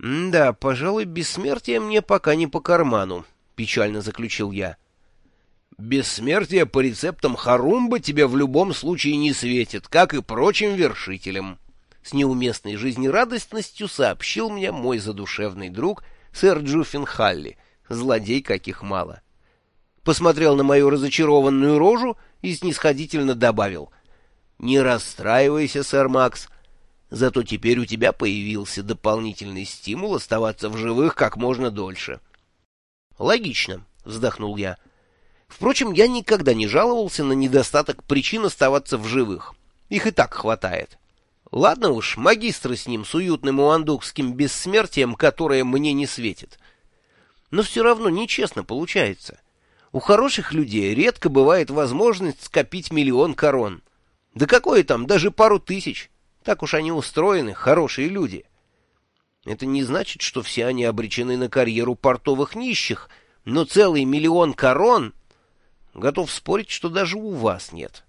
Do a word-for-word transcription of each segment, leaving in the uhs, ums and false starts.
«Да, пожалуй, бессмертие мне пока не по карману», — печально заключил я. «Бессмертие по рецептам Харумбы тебе в любом случае не светит, как и прочим вершителям», — с неуместной жизнерадостностью сообщил мне мой задушевный друг сэр Джуффин Халли, злодей каких мало. Посмотрел на мою разочарованную рожу и снисходительно добавил: «Не расстраивайся, сэр Макс, зато теперь у тебя появился дополнительный стимул оставаться в живых как можно дольше». «Логично», — вздохнул я. Впрочем, я никогда не жаловался на недостаток причин оставаться в живых. Их и так хватает. Ладно уж, магистры с ним, с уютным уандукским бессмертием, которое мне не светит. Но все равно нечестно получается. У хороших людей редко бывает возможность скопить миллион корон. Да какое там, даже пару тысяч. Так уж они устроены, хорошие люди. Это не значит, что все они обречены на карьеру портовых нищих, но целый миллион корон... Готов спорить, что даже у вас нет.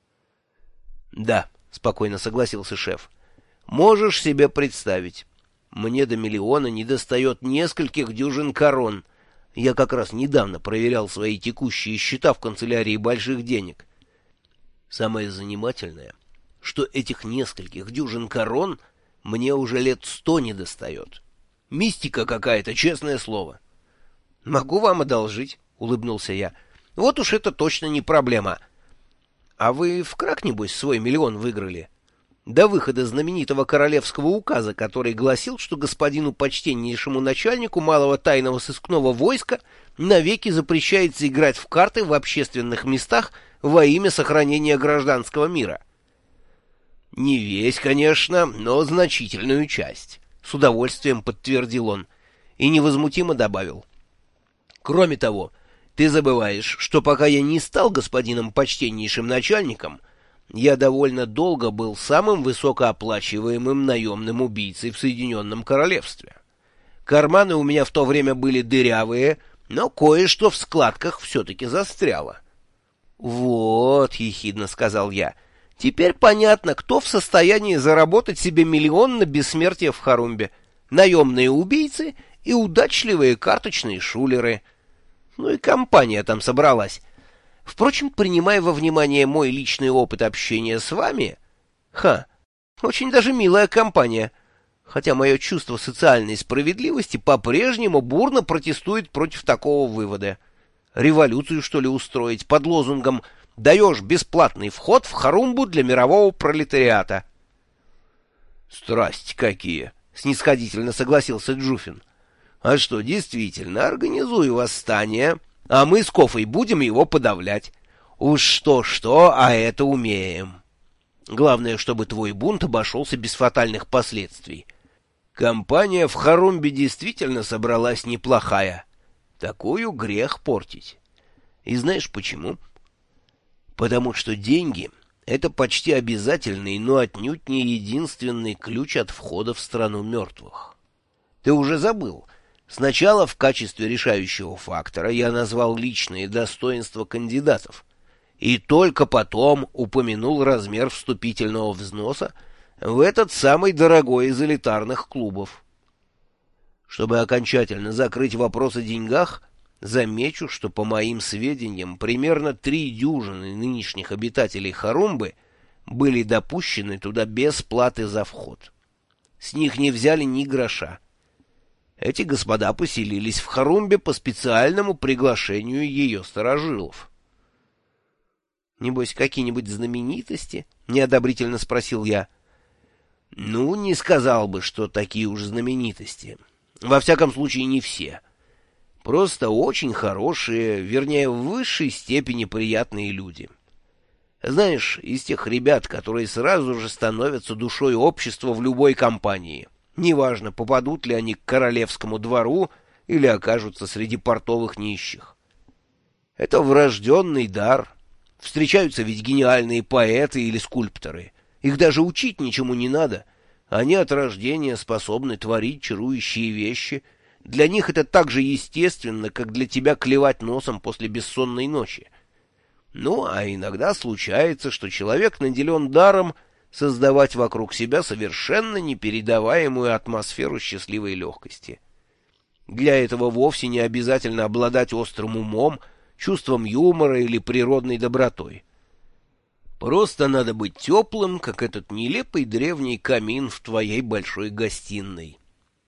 — Да, — спокойно согласился шеф. — Можешь себе представить. Мне до миллиона недостает нескольких дюжин корон. Я как раз недавно проверял свои текущие счета в канцелярии больших денег. Самое занимательное, что этих нескольких дюжин корон мне уже лет сто недостает. Мистика какая-то, честное слово. — Могу вам одолжить, — улыбнулся я. — Вот уж это точно не проблема. А вы в крак, небось, свой миллион выиграли? До выхода знаменитого королевского указа, который гласил, что господину почтеннейшему начальнику малого тайного сыскного войска навеки запрещается играть в карты в общественных местах во имя сохранения гражданского мира. Не весь, конечно, но значительную часть, с удовольствием подтвердил он и невозмутимо добавил. Кроме того, ты забываешь, что пока я не стал господином почтеннейшим начальником, я довольно долго был самым высокооплачиваемым наемным убийцей в Соединенном Королевстве. Карманы у меня в то время были дырявые, но кое-что в складках все-таки застряло. — Вот, — ехидно сказал я, — теперь понятно, кто в состоянии заработать себе миллион на бессмертие в Харумбе. Наемные убийцы и удачливые карточные шулеры. Ну и компания там собралась. Впрочем, принимая во внимание мой личный опыт общения с вами... Ха, очень даже милая компания. Хотя мое чувство социальной справедливости по-прежнему бурно протестует против такого вывода. Революцию, что ли, устроить под лозунгом «Даешь бесплатный вход в Харумбу для мирового пролетариата». «Страсти какие!» — снисходительно согласился Джуффин. А что, действительно, организую восстание, а мы с Кофой будем его подавлять. Уж что-что, а это умеем. Главное, чтобы твой бунт обошелся без фатальных последствий. Компания в Харумбе действительно собралась неплохая. Такую грех портить. И знаешь почему? Потому что деньги — это почти обязательный, но отнюдь не единственный ключ от входа в страну мертвых. Ты уже забыл? Сначала в качестве решающего фактора я назвал личные достоинства кандидатов, и только потом упомянул размер вступительного взноса в этот самый дорогой из элитарных клубов. Чтобы окончательно закрыть вопрос о деньгах, замечу, что, по моим сведениям, примерно три дюжины нынешних обитателей Харумбы были допущены туда без платы за вход. С них не взяли ни гроша. Эти господа поселились в Харумбе по специальному приглашению ее старожилов. — Небось, какие-нибудь знаменитости? — неодобрительно спросил я. — Ну, не сказал бы, что такие уж знаменитости. Во всяком случае, не все. Просто очень хорошие, вернее, в высшей степени приятные люди. Знаешь, из тех ребят, которые сразу же становятся душой общества в любой компании. Неважно, попадут ли они к королевскому двору или окажутся среди портовых нищих. Это врожденный дар. Встречаются ведь гениальные поэты или скульпторы. Их даже учить ничему не надо. Они от рождения способны творить чарующие вещи. Для них это так же естественно, как для тебя клевать носом после бессонной ночи. Ну, а иногда случается, что человек наделен даром, создавать вокруг себя совершенно непередаваемую атмосферу счастливой легкости. Для этого вовсе не обязательно обладать острым умом, чувством юмора или природной добротой. Просто надо быть теплым, как этот нелепый древний камин в твоей большой гостиной.